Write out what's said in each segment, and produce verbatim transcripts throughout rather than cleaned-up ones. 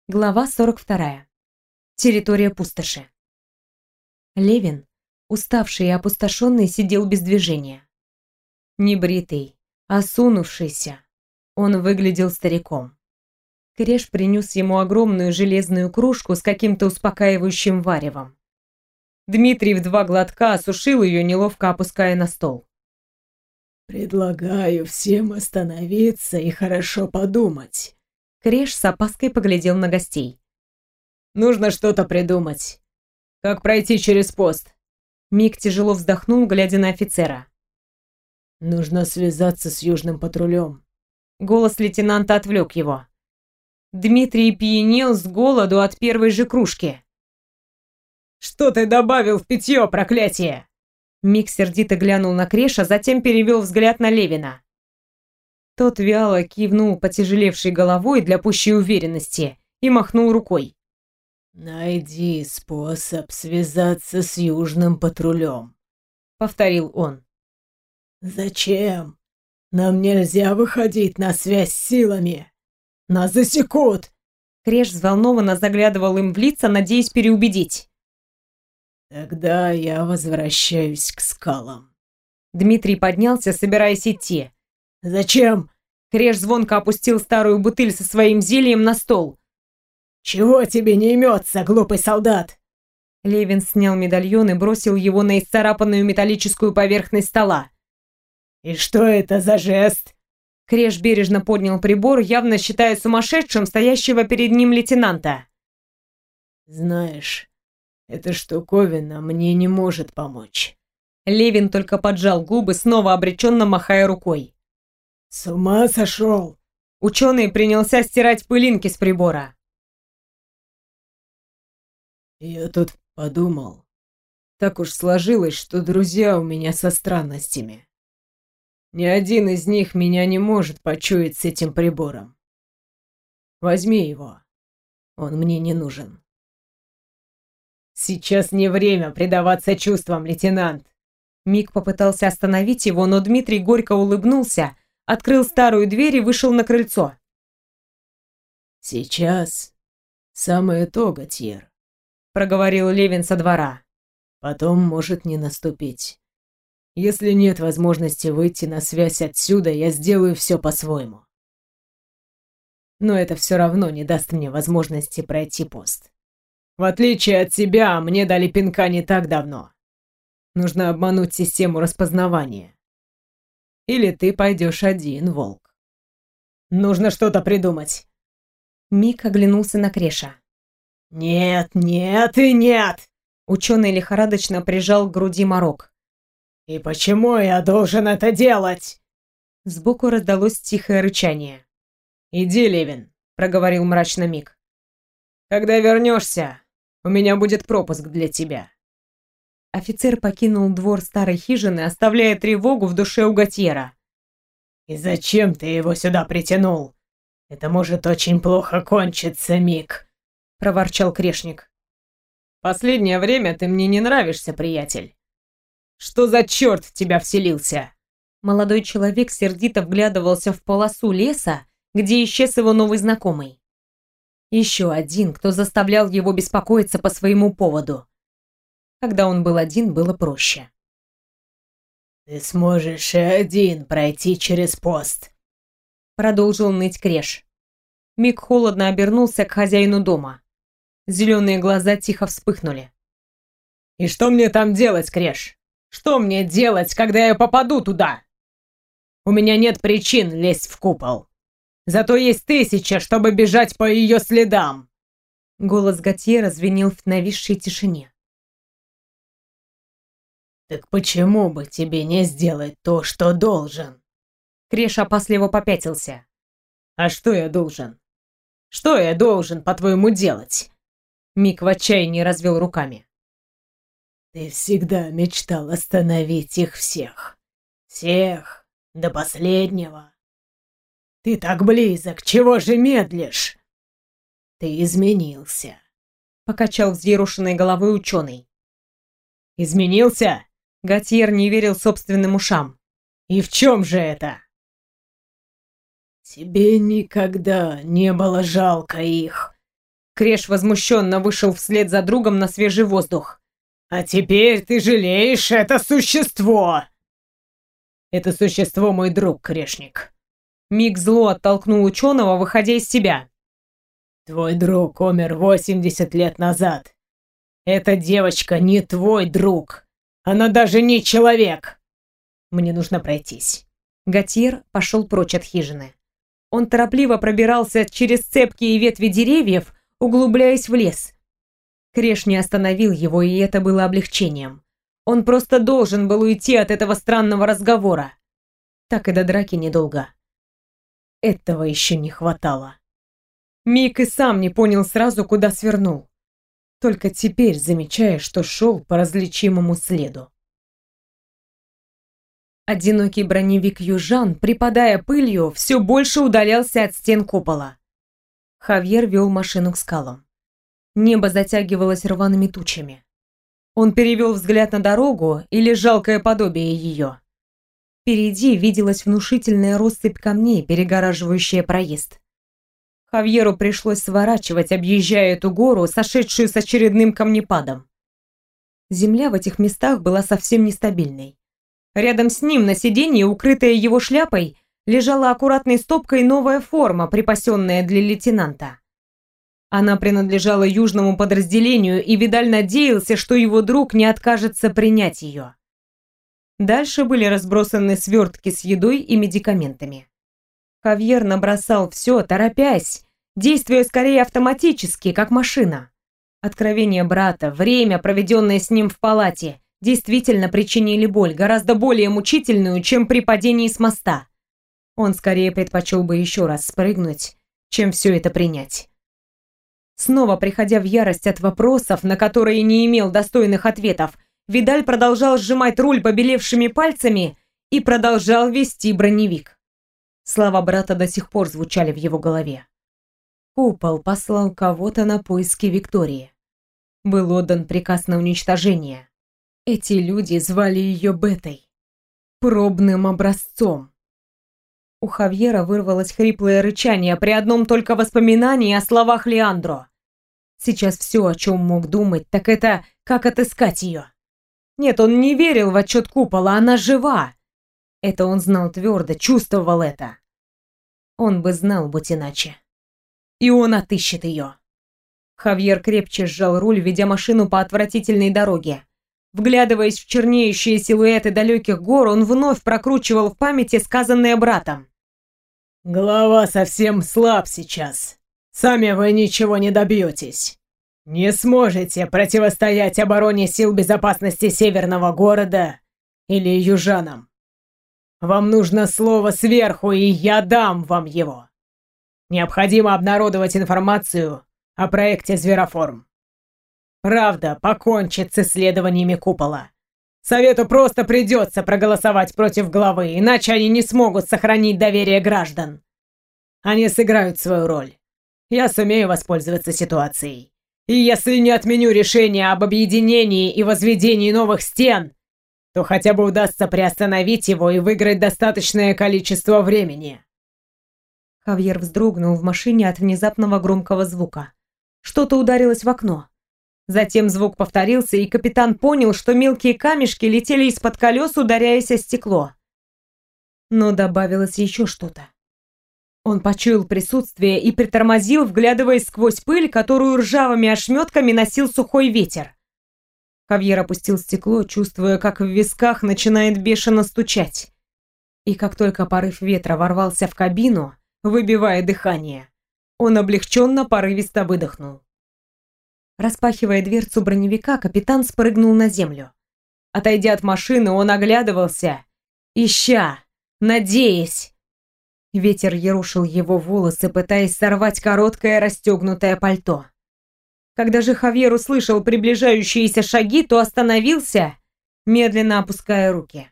Глава сорок вторая. Территория пустоши. Левин, уставший и опустошенный, сидел без движения. Небритый, осунувшийся, он выглядел стариком. Креш принес ему огромную железную кружку с каким-то успокаивающим варевом. Дмитрий в два глотка осушил ее, неловко опуская на стол. «Предлагаю всем остановиться и хорошо подумать». Креш с опаской поглядел на гостей. «Нужно что-то придумать. Как пройти через пост?» Мик тяжело вздохнул, глядя на офицера. «Нужно связаться с южным патрулем». Голос лейтенанта отвлек его. Дмитрий пьянел с голоду от первой же кружки. «Что ты добавил в питье, проклятие?» Мик сердито глянул на Креша, затем перевел взгляд на Левина. Тот вяло кивнул потяжелевшей головой для пущей уверенности и махнул рукой. «Найди способ связаться с южным патрулем», — повторил он. «Зачем? Нам нельзя выходить на связь с силами. Нас засекут!» Креш взволнованно заглядывал им в лица, надеясь переубедить. «Тогда я возвращаюсь к скалам». Дмитрий поднялся, собираясь идти. «Зачем?» Креш звонко опустил старую бутыль со своим зельем на стол. «Чего тебе не имется, глупый солдат?» Левин снял медальон и бросил его на исцарапанную металлическую поверхность стола. «И что это за жест?» Креш бережно поднял прибор, явно считая сумасшедшим стоящего перед ним лейтенанта. «Знаешь, эта штуковина мне не может помочь». Левин только поджал губы, снова обреченно махая рукой. «С ума сошел?» Ученый принялся стирать пылинки с прибора. «Я тут подумал. Так уж сложилось, что друзья у меня со странностями. Ни один из них меня не может почуять с этим прибором. Возьми его. Он мне не нужен». «Сейчас не время предаваться чувствам, лейтенант!» Мик попытался остановить его, но Дмитрий горько улыбнулся, открыл старую дверь и вышел на крыльцо. «Сейчас самое то, Готьер», — проговорил Левин со двора. «Потом может не наступить. Если нет возможности выйти на связь отсюда, я сделаю все по-своему. Но это все равно не даст мне возможности пройти пост. В отличие от тебя, мне дали пинка не так давно. Нужно обмануть систему распознавания. Или ты пойдешь один, волк. Нужно что-то придумать». Мик оглянулся на Креша. «Нет, нет и нет!» Ученый лихорадочно прижал к груди морок. «И почему я должен это делать?» Сбоку раздалось тихое рычание. «Иди, Левин», — проговорил мрачно Мик. «Когда вернешься, у меня будет пропуск для тебя». Офицер покинул двор старой хижины, оставляя тревогу в душе у Готьера. «И зачем ты его сюда притянул? Это может очень плохо кончиться, Мик», — проворчал Крешник. «Последнее время ты мне не нравишься, приятель. Что за черт в тебя вселился?» Молодой человек сердито вглядывался в полосу леса, где исчез его новый знакомый. Еще один, кто заставлял его беспокоиться по своему поводу. Когда он был один, было проще. «Ты сможешь и один пройти через пост», — продолжил ныть Креш. Мик холодно обернулся к хозяину дома. Зеленые глаза тихо вспыхнули. «И что мне там делать, Креш? Что мне делать, когда я попаду туда? У меня нет причин лезть в купол. Зато есть тысяча, чтобы бежать по ее следам». Голос Готьера звенел в нависшей тишине. «Так почему бы тебе не сделать то, что должен?» Креш опасливо попятился. «А что я должен? Что я должен, по-твоему, делать?» Мик в отчаянии развел руками. «Ты всегда мечтал остановить их всех. Всех, до последнего. Ты так близок, чего же медлишь? Ты изменился», — покачал взъерошенной головой ученый. «Изменился?» Готьер не верил собственным ушам. «И в чем же это?» «Тебе никогда не было жалко их», Креш возмущенно вышел вслед за другом на свежий воздух. «А теперь ты жалеешь это существо!» «Это существо мой друг, Крешник». Мик зло оттолкнул ученого, выходя из себя. «Твой друг умер восемьдесят лет назад. Эта девочка не твой друг. Она даже не человек. Мне нужно пройтись». Готьер пошел прочь от хижины. Он торопливо пробирался через цепкие ветви деревьев, углубляясь в лес. Креш не остановил его, и это было облегчением. Он просто должен был уйти от этого странного разговора. Так и до драки недолго. Этого еще не хватало. Мик и сам не понял сразу, куда свернул. Только теперь замечая, что шел по различимому следу. Одинокий броневик южан, припадая пылью, все больше удалялся от стен купола. Хавьер вел машину к скалам. Небо затягивалось рваными тучами. Он перевел взгляд на дорогу или жалкое подобие ее. Впереди виделась внушительная россыпь камней, перегораживающая проезд. Хавьеру пришлось сворачивать, объезжая эту гору, сошедшую с очередным камнепадом. Земля в этих местах была совсем нестабильной. Рядом с ним на сиденье, укрытая его шляпой, лежала аккуратной стопкой новая форма, припасенная для лейтенанта. Она принадлежала южному подразделению, и Видаль надеялся, что его друг не откажется принять ее. Дальше были разбросаны свертки с едой и медикаментами. Хавьер набросал все, торопясь, действуя скорее автоматически, как машина. Откровение брата, время, проведенное с ним в палате, действительно причинили боль, гораздо более мучительную, чем при падении с моста. Он скорее предпочел бы еще раз спрыгнуть, чем все это принять. Снова приходя в ярость от вопросов, на которые не имел достойных ответов, Видаль продолжал сжимать руль побелевшими пальцами и продолжал вести броневик. Слова брата до сих пор звучали в его голове. Купол послал кого-то на поиски Виктории. Был отдан приказ на уничтожение. Эти люди звали ее Бетой. Пробным образцом. У Хавьера вырвалось хриплое рычание при одном только воспоминании о словах Леандро. Сейчас все, о чем мог думать, так это как отыскать ее. Нет, он не верил в отчет купола, она жива. Это он знал твердо, чувствовал это. Он бы знал, будь иначе. И он отыщет ее. Хавьер крепче сжал руль, ведя машину по отвратительной дороге. Вглядываясь в чернеющие силуэты далеких гор, он вновь прокручивал в памяти сказанное братом. «Голова совсем слаб сейчас. Сами вы ничего не добьетесь. Не сможете противостоять обороне сил безопасности Северного города или южанам. Вам нужно слово сверху, и я дам вам его. Необходимо обнародовать информацию о проекте «Звероформ». Правда покончит с исследованиями купола. Совету просто придется проголосовать против главы, иначе они не смогут сохранить доверие граждан. Они сыграют свою роль. Я сумею воспользоваться ситуацией. И если не отменю решение об объединении и возведении новых стен, то хотя бы удастся приостановить его и выиграть достаточное количество времени. Хавьер вздрогнул в машине от внезапного громкого звука. Что-то ударилось в окно. Затем звук повторился, и капитан понял, что мелкие камешки летели из-под колес, ударяясь о стекло. Но добавилось еще что-то. Он почуял присутствие и притормозил, вглядываясь сквозь пыль, которую ржавыми ошметками носил сухой ветер. Хавьер опустил стекло, чувствуя, как в висках начинает бешено стучать. И как только порыв ветра ворвался в кабину, выбивая дыхание, он облегченно порывисто выдохнул. Распахивая дверцу броневика, капитан спрыгнул на землю. Отойдя от машины, он оглядывался, ища, надеясь. Ветер ерушил его волосы, пытаясь сорвать короткое расстегнутое пальто. Когда же Хавьер услышал приближающиеся шаги, то остановился, медленно опуская руки.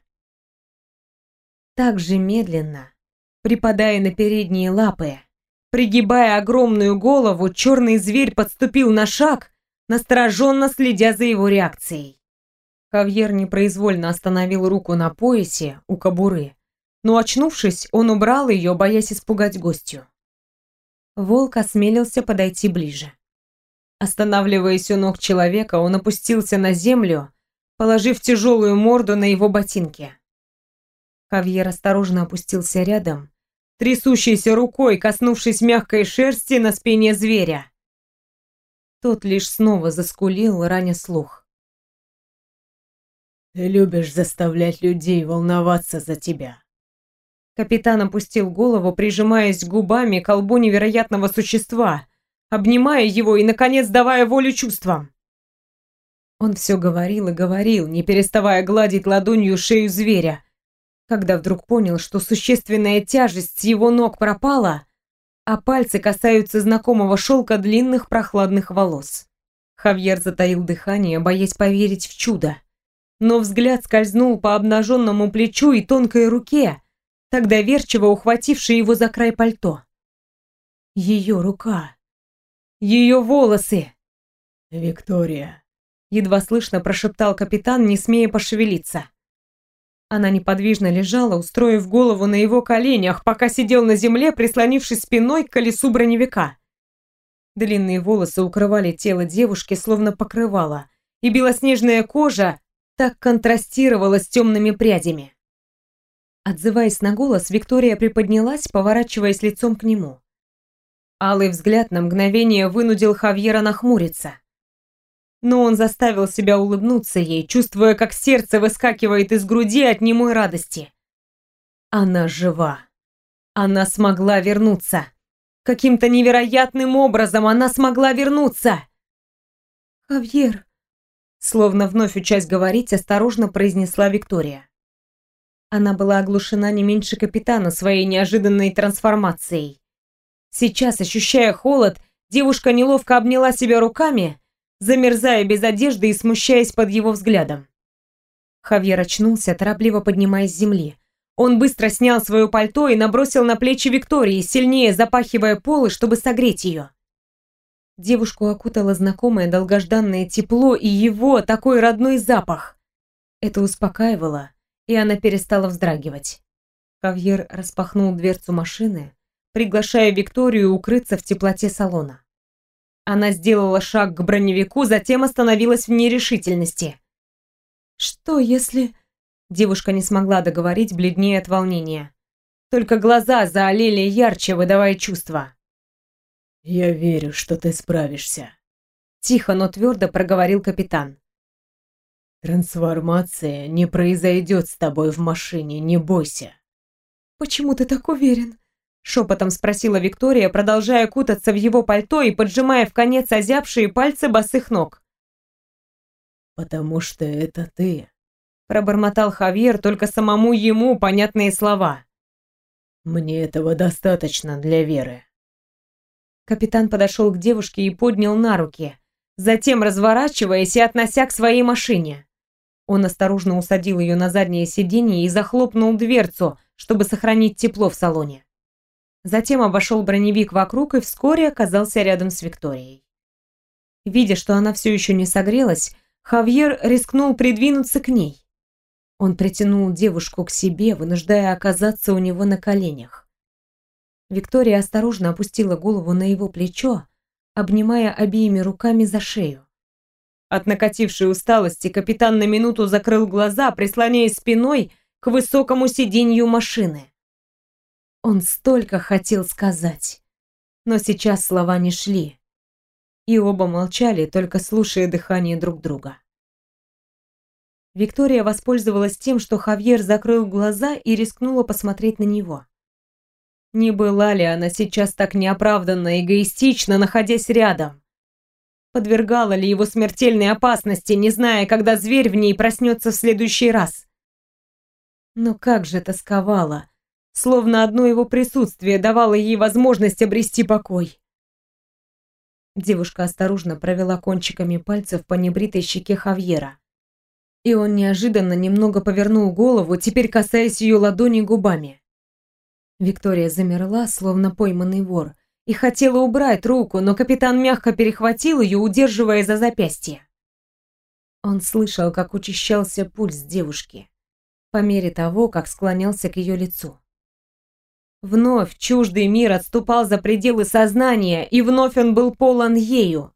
Так же медленно, припадая на передние лапы, пригибая огромную голову, черный зверь подступил на шаг, настороженно следя за его реакцией. Хавьер непроизвольно остановил руку на поясе у кобуры, но, очнувшись, он убрал ее, боясь испугать гостью. Волк осмелился подойти ближе. Останавливаясь у ног человека, он опустился на землю, положив тяжелую морду на его ботинки. Хавьер осторожно опустился рядом, трясущейся рукой, коснувшись мягкой шерсти на спине зверя. Тот лишь снова заскулил, раня слух. «Ты любишь заставлять людей волноваться за тебя». Капитан опустил голову, прижимаясь губами к колбу невероятного существа, обнимая его и, наконец, давая волю чувствам. Он все говорил и говорил, не переставая гладить ладонью шею зверя, когда вдруг понял, что существенная тяжесть с его ног пропала, а пальцы касаются знакомого шелка длинных прохладных волос. Хавьер затаил дыхание, боясь поверить в чудо. Но взгляд скользнул по обнаженному плечу и тонкой руке, так доверчиво ухватившей его за край пальто. Ее рука. Ее волосы. «Виктория», — едва слышно прошептал капитан, не смея пошевелиться. Она неподвижно лежала, устроив голову на его коленях, пока сидел на земле, прислонившись спиной к колесу броневика. Длинные волосы укрывали тело девушки, словно покрывало, и белоснежная кожа так контрастировала с темными прядями. Отзываясь на голос, Виктория приподнялась, поворачиваясь лицом к нему. Алый взгляд на мгновение вынудил Хавьера нахмуриться. Но он заставил себя улыбнуться ей, чувствуя, как сердце выскакивает из груди от немой радости. Она жива. Она смогла вернуться. Каким-то невероятным образом она смогла вернуться. «Хавьер», словно вновь учась говорить, осторожно произнесла Виктория. Она была оглушена не меньше капитана своей неожиданной трансформацией. Сейчас, ощущая холод, девушка неловко обняла себя руками, замерзая без одежды и смущаясь под его взглядом. Хавьер очнулся, торопливо поднимаясь с земли. Он быстро снял свое пальто и набросил на плечи Виктории, сильнее запахивая полы, чтобы согреть ее. Девушку окутало знакомое долгожданное тепло и его такой родной запах. Это успокаивало, и она перестала вздрагивать. Хавьер распахнул дверцу машины, приглашая Викторию укрыться в теплоте салона. Она сделала шаг к броневику, затем остановилась в нерешительности. «Что если...» Девушка не смогла договорить, бледнее от волнения. Только глаза заолели ярче, выдавая чувства. «Я верю, что ты справишься», — тихо, но твердо проговорил капитан. «Трансформация не произойдет с тобой в машине, не бойся». «Почему ты так уверен?» — шепотом спросила Виктория, продолжая кутаться в его пальто и поджимая в конец озябшие пальцы босых ног. «Потому что это ты», — пробормотал Хавьер, только самому ему понятные слова. «Мне этого достаточно для веры». Капитан подошел к девушке и поднял на руки, затем разворачиваясь и относя к своей машине. Он осторожно усадил ее на заднее сиденье и захлопнул дверцу, чтобы сохранить тепло в салоне. Затем обошел броневик вокруг и вскоре оказался рядом с Викторией. Видя, что она все еще не согрелась, Хавьер рискнул придвинуться к ней. Он притянул девушку к себе, вынуждая оказаться у него на коленях. Виктория осторожно опустила голову на его плечо, обнимая обеими руками за шею. От накатившей усталости капитан на минуту закрыл глаза, прислоняясь спиной к высокому сиденью машины. Он столько хотел сказать, но сейчас слова не шли, и оба молчали, только слушая дыхание друг друга. Виктория воспользовалась тем, что Хавьер закрыл глаза и рискнула посмотреть на него. Не была ли она сейчас так неоправданно эгоистична, находясь рядом? Подвергала ли его смертельной опасности, не зная, когда зверь в ней проснется в следующий раз? Но как же тосковала, словно одно его присутствие давало ей возможность обрести покой. Девушка осторожно провела кончиками пальцев по небритой щеке Хавьера. И он неожиданно немного повернул голову, теперь касаясь ее ладони губами. Виктория замерла, словно пойманный вор, и хотела убрать руку, но капитан мягко перехватил ее, удерживая за запястье. Он слышал, как учащался пульс девушки, по мере того, как склонялся к ее лицу. Вновь чуждый мир отступал за пределы сознания, и вновь он был полон ею,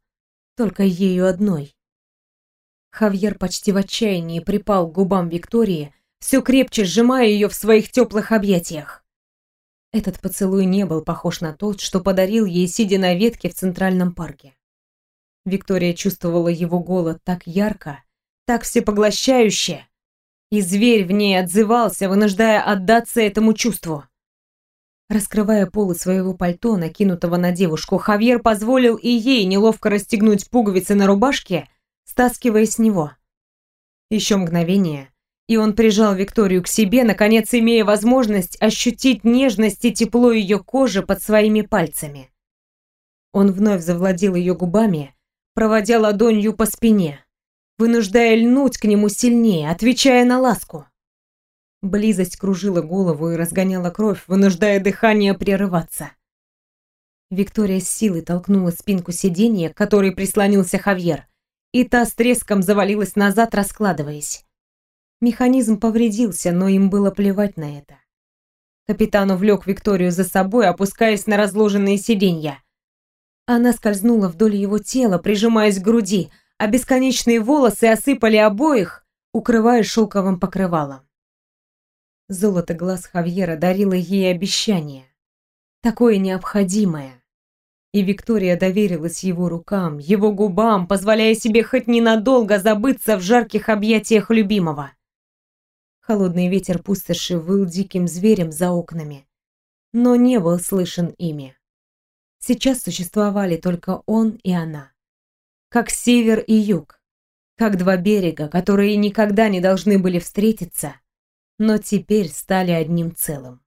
только ею одной. Хавьер почти в отчаянии припал к губам Виктории, все крепче сжимая ее в своих теплых объятиях. Этот поцелуй не был похож на тот, что подарил ей, сидя на ветке в Центральном парке. Виктория чувствовала его голод так ярко, так всепоглощающе, и зверь в ней отзывался, вынуждая отдаться этому чувству. Раскрывая полы своего пальто, накинутого на девушку, Хавьер позволил и ей неловко расстегнуть пуговицы на рубашке, стаскивая с него. Еще мгновение, и он прижал Викторию к себе, наконец имея возможность ощутить нежность и тепло ее кожи под своими пальцами. Он вновь завладел ее губами, проводя ладонью по спине, вынуждая льнуть к нему сильнее, отвечая на ласку. Близость кружила голову и разгоняла кровь, вынуждая дыхание прерываться. Виктория с силой толкнула спинку сиденья, к которой прислонился Хавьер, и та с треском завалилась назад, раскладываясь. Механизм повредился, но им было плевать на это. Капитан увлек Викторию за собой, опускаясь на разложенные сиденья. Она скользнула вдоль его тела, прижимаясь к груди, а бесконечные волосы осыпали обоих, укрывая шелковым покрывалом. Золото глаз Хавьера дарило ей обещание, такое необходимое. И Виктория доверилась его рукам, его губам, позволяя себе хоть ненадолго забыться в жарких объятиях любимого. Холодный ветер пустоши выл диким зверем за окнами, но не был слышен ими. Сейчас существовали только он и она, как север и юг, как два берега, которые никогда не должны были встретиться, но теперь стали одним целым.